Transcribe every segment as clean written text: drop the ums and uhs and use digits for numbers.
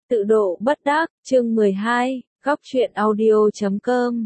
Tự độ bất đắc, chương 12, góc truyện audio.com.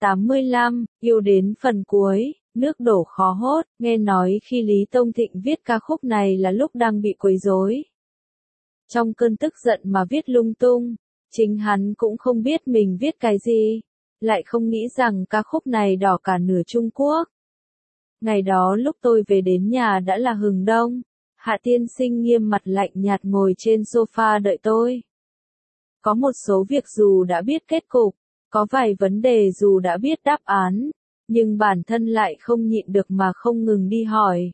85, yêu đến phần cuối, nước đổ khó hốt, nghe nói khi Lý Tông Thịnh viết ca khúc này là lúc đang bị quấy rối. Trong cơn tức giận mà viết lung tung, chính hắn cũng không biết mình viết cái gì, lại không nghĩ rằng ca khúc này đỏ cả nửa Trung Quốc. Ngày đó lúc tôi về đến nhà đã là hừng đông, Hạ Tiên Sinh nghiêm mặt lạnh nhạt ngồi trên sofa đợi tôi. Có một số việc dù đã biết kết cục, có vài vấn đề dù đã biết đáp án, nhưng bản thân lại không nhịn được mà không ngừng đi hỏi.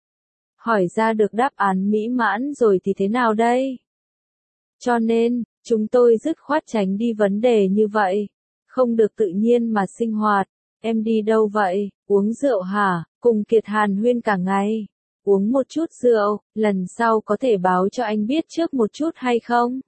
Hỏi ra được đáp án mỹ mãn rồi thì thế nào đây? Cho nên, chúng tôi dứt khoát tránh đi vấn đề như vậy. Không được tự nhiên mà sinh hoạt. Em đi đâu vậy? Uống rượu hả? Cùng Kiệt hàn huyên cả ngày. Uống một chút rượu, lần sau có thể báo cho anh biết trước một chút hay không?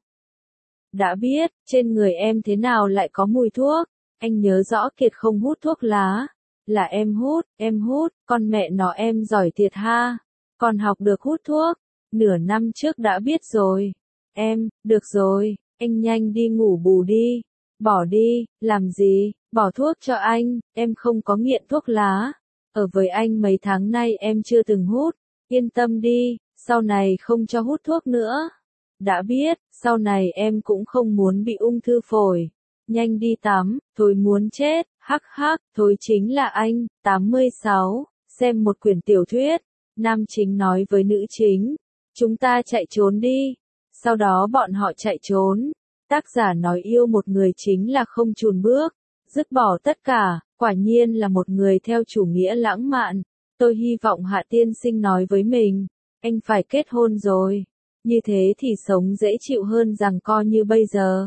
Đã biết, trên người em thế nào lại có mùi thuốc? Anh nhớ rõ Kiệt không hút thuốc lá. Là em hút, con mẹ nó em giỏi thiệt ha. Còn học được hút thuốc, nửa năm trước đã biết rồi. Em, được rồi, anh nhanh đi ngủ bù đi. Bỏ đi, làm gì, bỏ thuốc cho anh, em không có nghiện thuốc lá. Ở với anh mấy tháng nay em chưa từng hút, yên tâm đi, sau này không cho hút thuốc nữa. Đã biết, sau này em cũng không muốn bị ung thư phổi. Nhanh đi tắm, thôi muốn chết, hắc hắc, thôi chính là anh. 86, xem một quyển tiểu thuyết, nam chính nói với nữ chính, chúng ta chạy trốn đi. Sau đó bọn họ chạy trốn. Tác giả nói yêu một người chính là không chùn bước, dứt bỏ tất cả, quả nhiên là một người theo chủ nghĩa lãng mạn. Tôi hy vọng Hạ Tiên Sinh nói với mình, anh phải kết hôn rồi. Như thế thì sống dễ chịu hơn giằng co như bây giờ.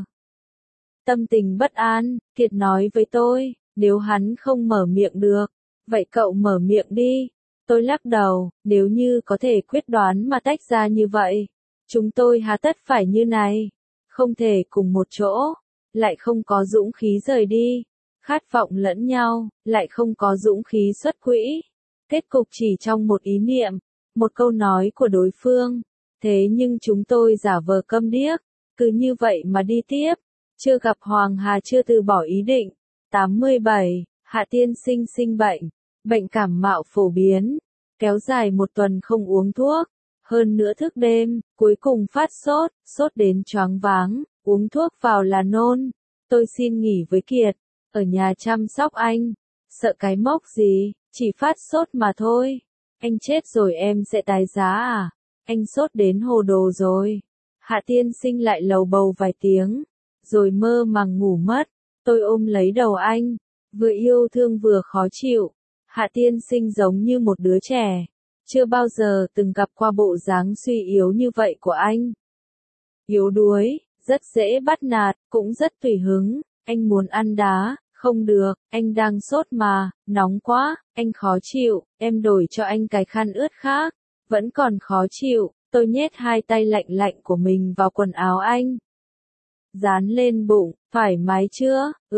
Tâm tình bất an, Kiệt nói với tôi, nếu hắn không mở miệng được, vậy cậu mở miệng đi. Tôi lắc đầu, nếu như có thể quyết đoán mà tách ra như vậy, chúng tôi hà tất phải như này. Không thể cùng một chỗ, lại không có dũng khí rời đi. Khát vọng lẫn nhau, lại không có dũng khí xuất quỹ. Kết cục chỉ trong một ý niệm, một câu nói của đối phương. Thế nhưng chúng tôi giả vờ câm điếc, cứ như vậy mà đi tiếp. Chưa gặp Hoàng Hà chưa từ bỏ ý định. 87, Hạ Tiên Sinh sinh bệnh. Bệnh cảm mạo phổ biến. Kéo dài một tuần không uống thuốc. Hơn nữa thức đêm, cuối cùng phát sốt đến choáng váng, uống thuốc vào là nôn. Tôi xin nghỉ với Kiệt, ở nhà chăm sóc anh. Sợ cái mốc gì, chỉ phát sốt mà thôi. Anh chết rồi em sẽ tái giá à? Anh sốt đến hồ đồ rồi. Hạ Tiên Sinh lại lầu bầu vài tiếng, rồi mơ màng ngủ mất. Tôi ôm lấy đầu anh, vừa yêu thương vừa khó chịu. Hạ Tiên Sinh giống như một đứa trẻ. Chưa bao giờ từng gặp qua bộ dáng suy yếu như vậy của anh. Yếu đuối, rất dễ bắt nạt, cũng rất tùy hứng. Anh muốn ăn đá, không được, anh đang sốt mà, nóng quá, anh khó chịu, em đổi cho anh cái khăn ướt khác. Vẫn còn khó chịu, tôi nhét hai tay lạnh lạnh của mình vào quần áo anh. Dán lên bụng, thoải mái chưa?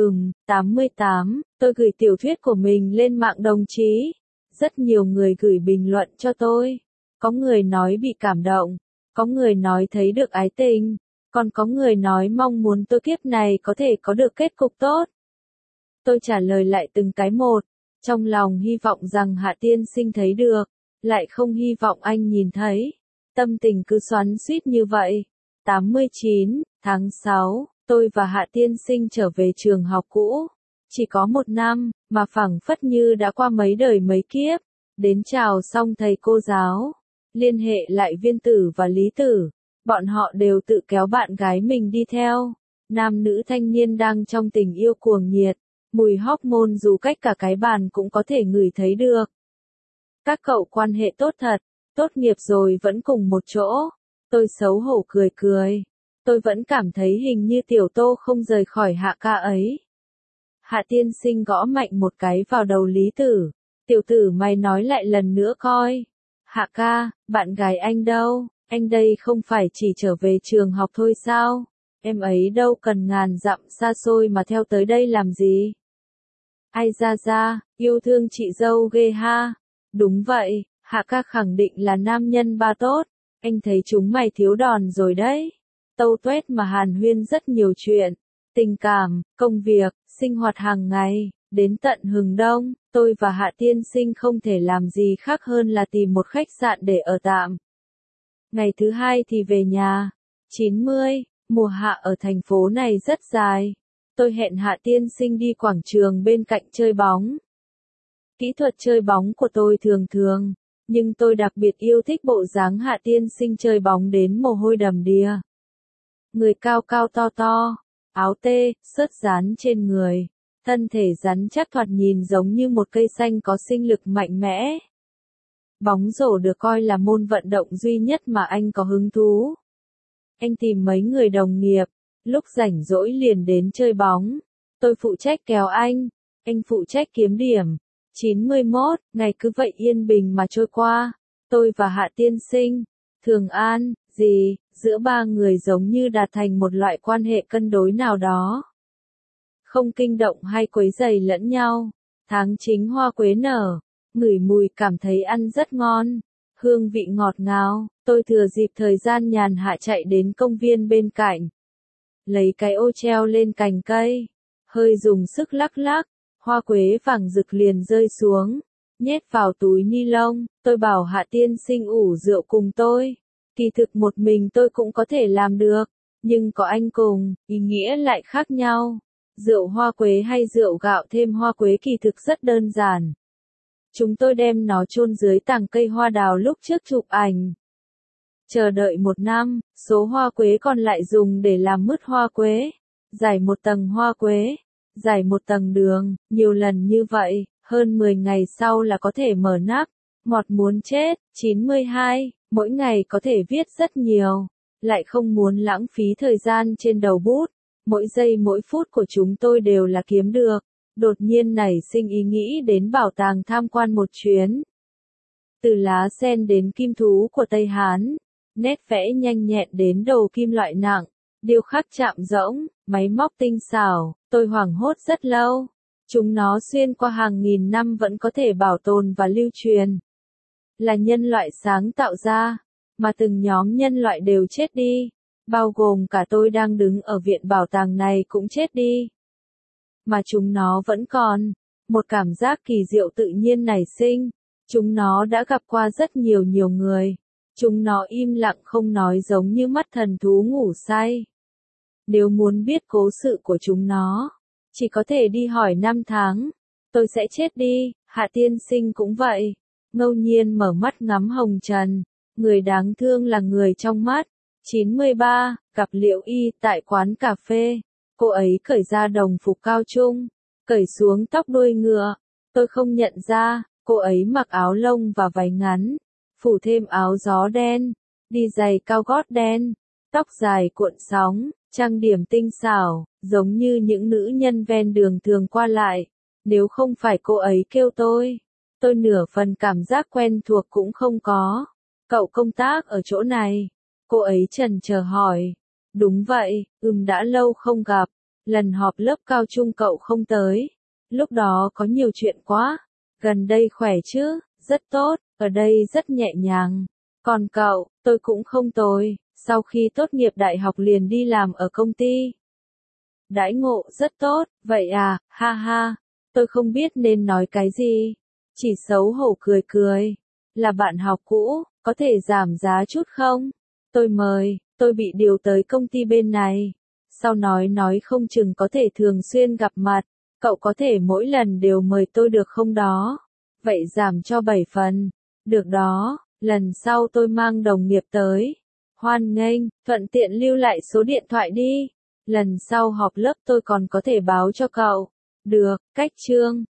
88, tôi gửi tiểu thuyết của mình lên mạng đồng chí. Rất nhiều người gửi bình luận cho tôi. Có người nói bị cảm động, có người nói thấy được ái tình, còn có người nói mong muốn tôi kiếp này có thể có được kết cục tốt. Tôi trả lời lại từng cái một, trong lòng hy vọng rằng Hạ Tiên Sinh thấy được, lại không hy vọng anh nhìn thấy. Tâm tình cứ xoắn xuýt như vậy. 89, tháng 6, tôi và Hạ Tiên Sinh trở về trường học cũ. Chỉ có một năm, mà phảng phất như đã qua mấy đời mấy kiếp. Đến chào xong thầy cô giáo, liên hệ lại Viên Tử và Lý Tử. Bọn họ đều tự kéo bạn gái mình đi theo. Nam nữ thanh niên đang trong tình yêu cuồng nhiệt. Mùi hormone dù cách cả cái bàn cũng có thể ngửi thấy được. Các cậu quan hệ tốt thật, tốt nghiệp rồi vẫn cùng một chỗ. Tôi xấu hổ cười cười. Tôi vẫn cảm thấy hình như Tiểu Tô không rời khỏi Hạ ca ấy. Hạ Tiên Sinh gõ mạnh một cái vào đầu Lý Tử. Tiểu tử mày nói lại lần nữa coi. Hạ ca, bạn gái anh đâu? Anh đây không phải chỉ trở về trường học thôi sao? Em ấy đâu cần ngàn dặm xa xôi mà theo tới đây làm gì? Ai ra, yêu thương chị dâu ghê ha. Đúng vậy, Hạ ca khẳng định là nam nhân ba tốt. Anh thấy chúng mày thiếu đòn rồi đấy. tâu tuét mà hàn huyên rất nhiều chuyện, tình cảm, công việc, sinh hoạt hàng ngày. Đến tận hừng đông, tôi và Hạ tiên sinh không thể làm gì khác hơn là tìm một khách sạn để ở tạm. Ngày thứ hai thì về nhà. 90, mùa hạ ở thành phố này rất dài. Tôi hẹn Hạ tiên sinh đi quảng trường bên cạnh chơi bóng. Kỹ thuật chơi bóng của tôi thường thường, nhưng tôi đặc biệt yêu thích bộ dáng Hạ tiên sinh chơi bóng đến mồ hôi đầm đìa. Người cao cao to to, áo tê, sớt dán trên người, thân thể rắn chắc thoạt nhìn giống như một cây xanh có sinh lực mạnh mẽ. Bóng rổ được coi là môn vận động duy nhất mà anh có hứng thú. Anh tìm mấy người đồng nghiệp, lúc rảnh rỗi liền đến chơi bóng. Tôi phụ trách kéo anh phụ trách kiếm điểm. 91, ngày cứ vậy yên bình mà trôi qua. Tôi và Hạ tiên sinh, Thường An, giữa ba người giống như đạt thành một loại quan hệ cân đối nào đó. Không kinh động hay quấy rầy lẫn nhau. Tháng chính hoa quế nở, ngửi mùi cảm thấy ăn rất ngon, hương vị ngọt ngào. Tôi thừa dịp thời gian nhàn hạ chạy đến công viên bên cạnh, lấy cái ô treo lên cành cây, hơi dùng sức lắc lắc, hoa quế vàng rực liền rơi xuống, nhét vào túi ni lông. Tôi bảo Hạ tiên sinh ủ rượu cùng tôi. Kỳ thực một mình tôi cũng có thể làm được, nhưng có anh cùng, ý nghĩa lại khác nhau. Rượu hoa quế hay rượu gạo thêm hoa quế kỳ thực rất đơn giản. Chúng tôi đem nó chôn dưới tàng cây hoa đào lúc trước chụp ảnh. Chờ đợi 1 năm, số hoa quế còn lại dùng để làm mứt hoa quế. Rải 1 tầng hoa quế, rải 1 tầng đường, nhiều lần như vậy, hơn 10 ngày sau là có thể mở nắp. Ngọt muốn chết. 92, mỗi ngày có thể viết rất nhiều, lại không muốn lãng phí thời gian trên đầu bút. Mỗi giây mỗi phút của chúng tôi đều là kiếm được. Đột nhiên nảy sinh ý nghĩ đến bảo tàng tham quan một chuyến. Từ lá sen đến kim thú của Tây Hán, nét vẽ nhanh nhẹn đến đầu kim loại nặng, điêu khắc chạm rỗng, máy móc tinh xảo, tôi hoảng hốt rất lâu. Chúng nó xuyên qua hàng nghìn năm vẫn có thể bảo tồn và lưu truyền. Là nhân loại sáng tạo ra, mà từng nhóm nhân loại đều chết đi, bao gồm cả tôi đang đứng ở viện bảo tàng này cũng chết đi. Mà chúng nó vẫn còn. Một cảm giác kỳ diệu tự nhiên nảy sinh. Chúng nó đã gặp qua rất nhiều người. Chúng nó im lặng không nói giống như mắt thần thú ngủ say. Nếu muốn biết cố sự của chúng nó, chỉ có thể đi hỏi năm tháng. Tôi sẽ chết đi, Hạ tiên sinh cũng vậy. Ngẫu nhiên mở mắt ngắm hồng trần. Người đáng thương là người trong mắt. 93, gặp Liễu Y tại quán cà phê. Cô ấy cởi ra đồng phục cao trung, cởi xuống tóc đuôi ngựa. Tôi không nhận ra, cô ấy mặc áo lông và váy ngắn, phủ thêm áo gió đen, đi giày cao gót đen, tóc dài cuộn sóng, trang điểm tinh xảo, giống như những nữ nhân ven đường thường qua lại. Nếu không phải cô ấy kêu tôi nửa phần cảm giác quen thuộc cũng không có. Cậu công tác ở chỗ này? Cô ấy chần chờ hỏi. Đúng vậy, đã lâu không gặp. Lần họp lớp cao trung cậu không tới. Lúc đó có nhiều chuyện quá. Gần đây khỏe chứ? Rất tốt, ở đây rất nhẹ nhàng. Còn cậu? Tôi cũng không tồi. Sau khi tốt nghiệp đại học liền đi làm ở công ty. Đãi ngộ rất tốt, vậy à, ha ha. Tôi không biết nên nói cái gì. Chỉ xấu hổ cười cười. Là bạn học cũ, có thể giảm giá chút không? Tôi mời, tôi bị điều tới công ty bên này. Sau nói không chừng có thể thường xuyên gặp mặt. Cậu có thể mỗi lần đều mời tôi được không đó? Vậy giảm cho 7 phần. Được đó, lần sau tôi mang đồng nghiệp tới. Hoan nghênh, thuận tiện lưu lại số điện thoại đi. Lần sau họp lớp tôi còn có thể báo cho cậu. Được, cách chương.